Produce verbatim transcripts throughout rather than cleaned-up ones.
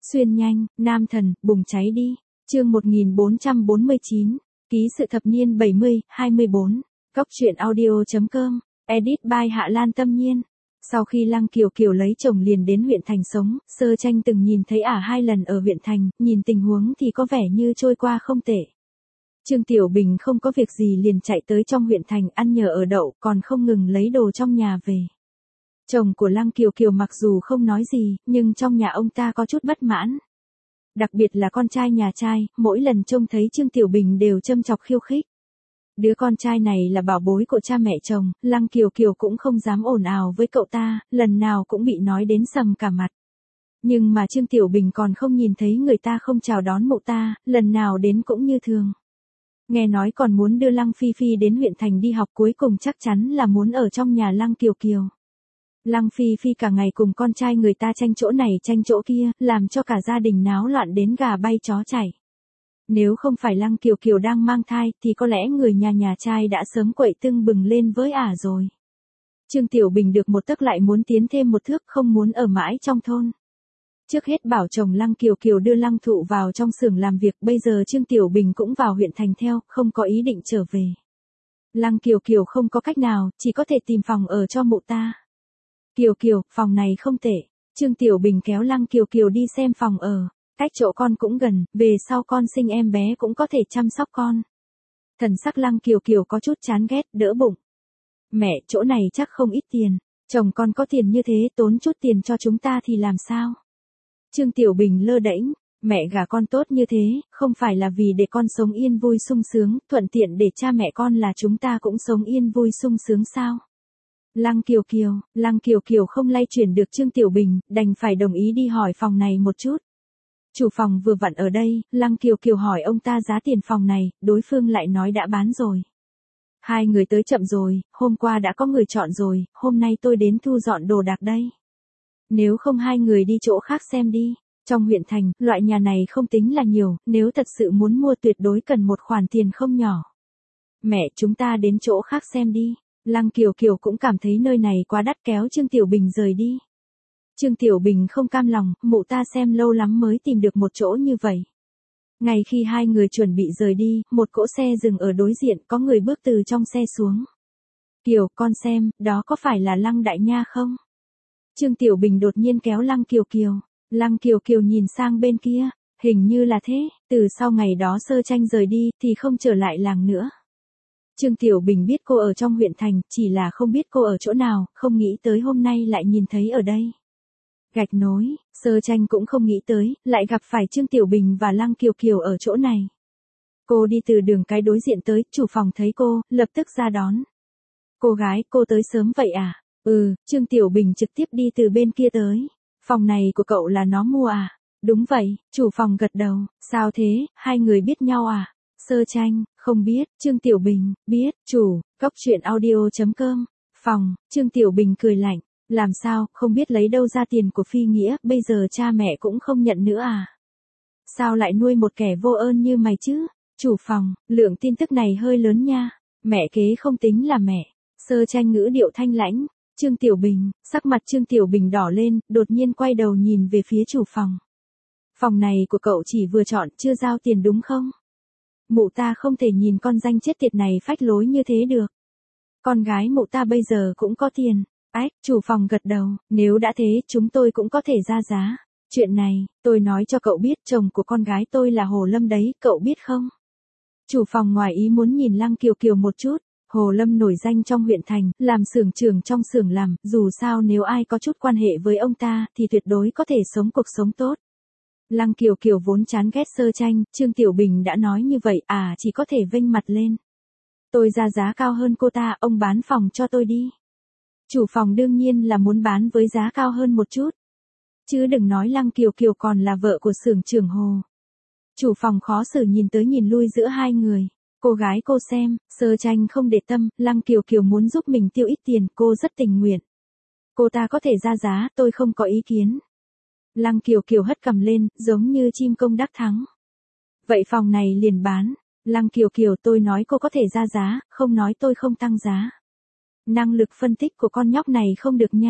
Xuyên nhanh, nam thần, bùng cháy đi. Chương một nghìn bốn trăm bốn mươi chín, ký sự thập niên bảy mươi, hai mươi bốn. Góc truyện audio chấm com, edit by Hạ Lan Tâm Nhiên. Sau khi Lăng Kiều Kiều lấy chồng liền đến huyện thành sống, Sơ Tranh từng nhìn thấy ả hai lần ở huyện thành, nhìn tình huống thì có vẻ như trôi qua không tệ. Trương Tiểu Bình không có việc gì liền chạy tới trong huyện thành ăn nhờ ở đậu, còn không ngừng lấy đồ trong nhà về. Chồng của Lăng Kiều Kiều mặc dù không nói gì, nhưng trong nhà ông ta có chút bất mãn. Đặc biệt là con trai nhà trai, mỗi lần trông thấy Trương Tiểu Bình đều châm chọc khiêu khích. Đứa con trai này là bảo bối của cha mẹ chồng, Lăng Kiều Kiều cũng không dám ồn ào với cậu ta, lần nào cũng bị nói đến sầm cả mặt. Nhưng mà Trương Tiểu Bình còn không nhìn thấy người ta không chào đón mụ ta, lần nào đến cũng như thường. Nghe nói còn muốn đưa Lăng Phi Phi đến huyện thành đi học, cuối cùng chắc chắn là muốn ở trong nhà Lăng Kiều Kiều. Lăng Phi Phi cả ngày cùng con trai người ta tranh chỗ này tranh chỗ kia, làm cho cả gia đình náo loạn đến gà bay chó chảy. Nếu không phải Lăng Kiều Kiều đang mang thai thì có lẽ người nhà nhà trai đã sớm quậy tưng bừng lên với ả rồi. Trương Tiểu Bình được một tấc lại muốn tiến thêm một thước, không muốn ở mãi trong thôn. Trước hết bảo chồng Lăng Kiều Kiều đưa Lăng Thụ vào trong xưởng làm việc, bây giờ Trương Tiểu Bình cũng vào huyện thành theo, không có ý định trở về. Lăng Kiều Kiều không có cách nào, chỉ có thể tìm phòng ở cho mụ ta. Kiều Kiều, phòng này không tệ. Trương Tiểu Bình kéo Lăng Kiều Kiều đi xem phòng ở. Cách chỗ con cũng gần, về sau con sinh em bé cũng có thể chăm sóc con. Thần sắc Lăng Kiều Kiều có chút chán ghét, đỡ bụng. Mẹ, chỗ này chắc không ít tiền. Chồng con có tiền như thế, tốn chút tiền cho chúng ta thì làm sao? Trương Tiểu Bình lơ đễnh. Mẹ gả con tốt như thế, không phải là vì để con sống yên vui sung sướng, thuận tiện để cha mẹ con là chúng ta cũng sống yên vui sung sướng sao? Lăng Kiều Kiều, Lăng Kiều Kiều không lay chuyển được Trương Tiểu Bình, đành phải đồng ý đi hỏi phòng này một chút. Chủ phòng vừa vặn ở đây, Lăng Kiều Kiều hỏi ông ta giá tiền phòng này, đối phương lại nói đã bán rồi. Hai người tới chậm rồi, hôm qua đã có người chọn rồi, hôm nay tôi đến thu dọn đồ đạc đây. Nếu không hai người đi chỗ khác xem đi. Trong huyện thành, loại nhà này không tính là nhiều, nếu thật sự muốn mua tuyệt đối cần một khoản tiền không nhỏ. Mẹ, chúng ta đến chỗ khác xem đi. Lăng Kiều Kiều cũng cảm thấy nơi này quá đắt, kéo Trương Tiểu Bình rời đi. Trương Tiểu Bình không cam lòng, mụ ta xem lâu lắm mới tìm được một chỗ như vậy. Ngay khi hai người chuẩn bị rời đi, một cỗ xe dừng ở đối diện, có người bước từ trong xe xuống. Kiều, con xem, đó có phải là Lăng Đại Nha không? Trương Tiểu Bình đột nhiên kéo Lăng Kiều Kiều. Lăng Kiều Kiều nhìn sang bên kia, hình như là thế, từ sau ngày đó Sơ Tranh rời đi thì không trở lại làng nữa. Trương Tiểu Bình biết cô ở trong huyện thành, chỉ là không biết cô ở chỗ nào, không nghĩ tới hôm nay lại nhìn thấy ở đây. Gạch nối, Sơ Tranh cũng không nghĩ tới, lại gặp phải Trương Tiểu Bình và Lăng Kiều Kiều ở chỗ này. Cô đi từ đường cái đối diện tới, chủ phòng thấy cô, lập tức ra đón. Cô gái, cô tới sớm vậy à? Ừ, Trương Tiểu Bình trực tiếp đi từ bên kia tới. Phòng này của cậu là nó mua à? Đúng vậy, chủ phòng gật đầu. Sao thế, hai người biết nhau à? Sơ Tranh, không biết. Trương Tiểu Bình, biết. Chủ, góc truyện audio chấm com. Phòng, Trương Tiểu Bình cười lạnh. Làm sao, không biết lấy đâu ra tiền của Phi Nghĩa, bây giờ cha mẹ cũng không nhận nữa à? Sao lại nuôi một kẻ vô ơn như mày chứ? Chủ phòng, lượng tin tức này hơi lớn nha. Mẹ kế không tính là mẹ. Sơ Tranh ngữ điệu thanh lãnh. Trương Tiểu Bình, sắc mặt Trương Tiểu Bình đỏ lên, đột nhiên quay đầu nhìn về phía chủ phòng. Phòng này của cậu chỉ vừa chọn, chưa giao tiền đúng không? Mụ ta không thể nhìn con danh chết tiệt này phách lối như thế được. Con gái mụ ta bây giờ cũng có tiền. Ách, chủ phòng gật đầu, nếu đã thế chúng tôi cũng có thể ra giá. Chuyện này, tôi nói cho cậu biết, chồng của con gái tôi là Hồ Lâm đấy, cậu biết không? Chủ phòng ngoài ý muốn nhìn Lăng Kiều Kiều một chút. Hồ Lâm nổi danh trong huyện thành, làm xưởng trưởng trong xưởng làm, dù sao nếu ai có chút quan hệ với ông ta thì tuyệt đối có thể sống cuộc sống tốt. Lăng Kiều Kiều vốn chán ghét Sơ Tranh, Trương Tiểu Bình đã nói như vậy, à chỉ có thể vênh mặt lên. Tôi ra giá cao hơn cô ta, ông bán phòng cho tôi đi. Chủ phòng đương nhiên là muốn bán với giá cao hơn một chút. Chứ đừng nói Lăng Kiều Kiều còn là vợ của xưởng trưởng Hồ. Chủ phòng khó xử nhìn tới nhìn lui giữa hai người. Cô gái cô xem, Sơ Tranh không để tâm, Lăng Kiều Kiều muốn giúp mình tiêu ít tiền, cô rất tình nguyện. Cô ta có thể ra giá, tôi không có ý kiến. Lăng Kiều Kiều hất cằm lên, giống như chim công đắc thắng. Vậy phòng này liền bán. Lăng Kiều Kiều, tôi nói cô có thể ra giá, không nói tôi không tăng giá. Năng lực phân tích của con nhóc này không được nha.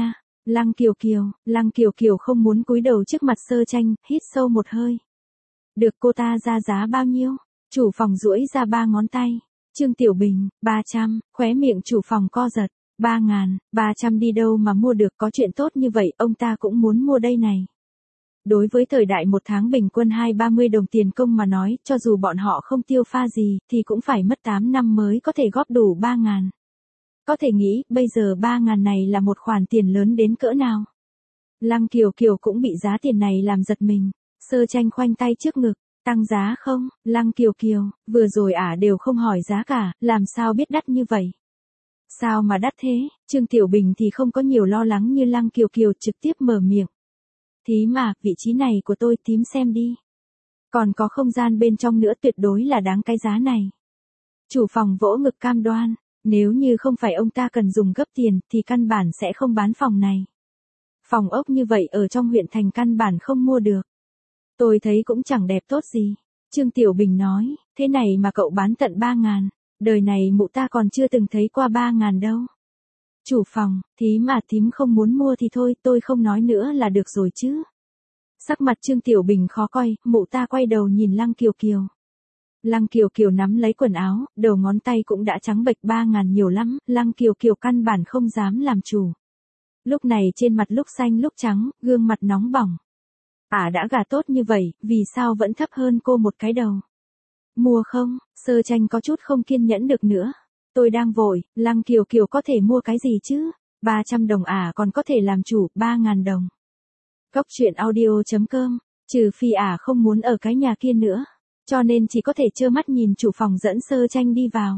Lăng Kiều Kiều, Lăng Kiều Kiều không muốn cúi đầu trước mặt Sơ Tranh, hít sâu một hơi. Được, cô ta ra giá bao nhiêu? Chủ phòng duỗi ra ba ngón tay. Trương Tiểu Bình, ba trăm, khóe miệng chủ phòng co giật. Ba ngàn, ba trăm đi đâu mà mua được, có chuyện tốt như vậy, ông ta cũng muốn mua đây này. Đối với thời đại một tháng bình quân hai ba mươi đồng tiền công mà nói, cho dù bọn họ không tiêu pha gì, thì cũng phải mất tám năm mới có thể góp đủ ba ngàn. Có thể nghĩ, bây giờ ba ngàn này là một khoản tiền lớn đến cỡ nào. Lăng Kiều Kiều cũng bị giá tiền này làm giật mình. Sơ Tranh khoanh tay trước ngực, tăng giá không? Lăng Kiều Kiều, vừa rồi ả đều không hỏi giá cả, làm sao biết đắt như vậy? Sao mà đắt thế? Trương Tiểu Bình thì không có nhiều lo lắng như Lăng Kiều Kiều, trực tiếp mở miệng. Thí mà, vị trí này của tôi thím xem đi. Còn có không gian bên trong nữa, tuyệt đối là đáng cái giá này. Chủ phòng vỗ ngực cam đoan, nếu như không phải ông ta cần dùng gấp tiền thì căn bản sẽ không bán phòng này. Phòng ốc như vậy ở trong huyện thành căn bản không mua được. Tôi thấy cũng chẳng đẹp tốt gì. Trương Tiểu Bình nói, thế này mà cậu bán tận ba ngàn, đời này mụ ta còn chưa từng thấy qua ba ngàn đâu. Chủ phòng, thí mà thím không muốn mua thì thôi, tôi không nói nữa là được rồi chứ. Sắc mặt Trương Tiểu Bình khó coi, mụ ta quay đầu nhìn Lăng Kiều Kiều. Lăng Kiều Kiều nắm lấy quần áo, đầu ngón tay cũng đã trắng bệch, ba ngàn nhiều lắm, Lăng Kiều Kiều căn bản không dám làm chủ. Lúc này trên mặt lúc xanh lúc trắng, gương mặt nóng bỏng. Ả à đã gả tốt như vậy, vì sao vẫn thấp hơn cô một cái đầu? Mua không? Sơ Tranh có chút không kiên nhẫn được nữa. Tôi đang vội, Lăng Kiều Kiều có thể mua cái gì chứ? ba trăm đồng ả à còn có thể làm chủ, ba ngàn đồng. Góc truyện audio chấm com, trừ phi ả à không muốn ở cái nhà kia nữa. Cho nên chỉ có thể trơ mắt nhìn chủ phòng dẫn Sơ Tranh đi vào.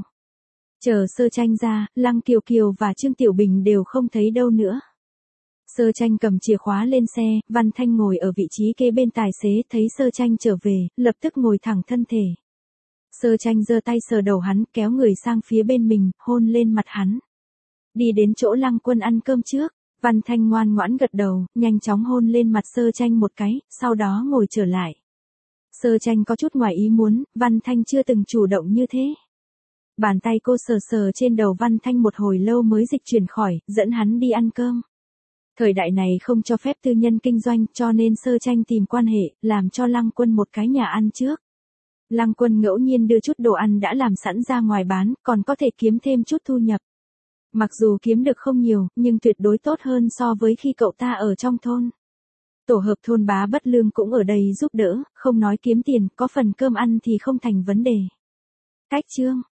Chờ Sơ Tranh ra, Lăng Kiều Kiều và Trương Tiểu Bình đều không thấy đâu nữa. Sơ Tranh cầm chìa khóa lên xe, Văn Thanh ngồi ở vị trí kế bên tài xế, thấy Sơ Tranh trở về, lập tức ngồi thẳng thân thể. Sơ Tranh giơ tay sờ đầu hắn, kéo người sang phía bên mình, hôn lên mặt hắn. Đi đến chỗ Lăng Quân ăn cơm trước, Văn Thanh ngoan ngoãn gật đầu, nhanh chóng hôn lên mặt Sơ Tranh một cái, sau đó ngồi trở lại. Sơ Tranh có chút ngoài ý muốn, Văn Thanh chưa từng chủ động như thế. Bàn tay cô sờ sờ trên đầu Văn Thanh một hồi lâu mới dịch chuyển khỏi, dẫn hắn đi ăn cơm. Thời đại này không cho phép tư nhân kinh doanh, cho nên Sơ Tranh tìm quan hệ, làm cho Lăng Quân một cái nhà ăn trước. Lăng Quân ngẫu nhiên đưa chút đồ ăn đã làm sẵn ra ngoài bán, còn có thể kiếm thêm chút thu nhập. Mặc dù kiếm được không nhiều, nhưng tuyệt đối tốt hơn so với khi cậu ta ở trong thôn. Tổ hợp thôn Bá Bất Lương cũng ở đây giúp đỡ, không nói kiếm tiền, có phần cơm ăn thì không thành vấn đề. Cách chương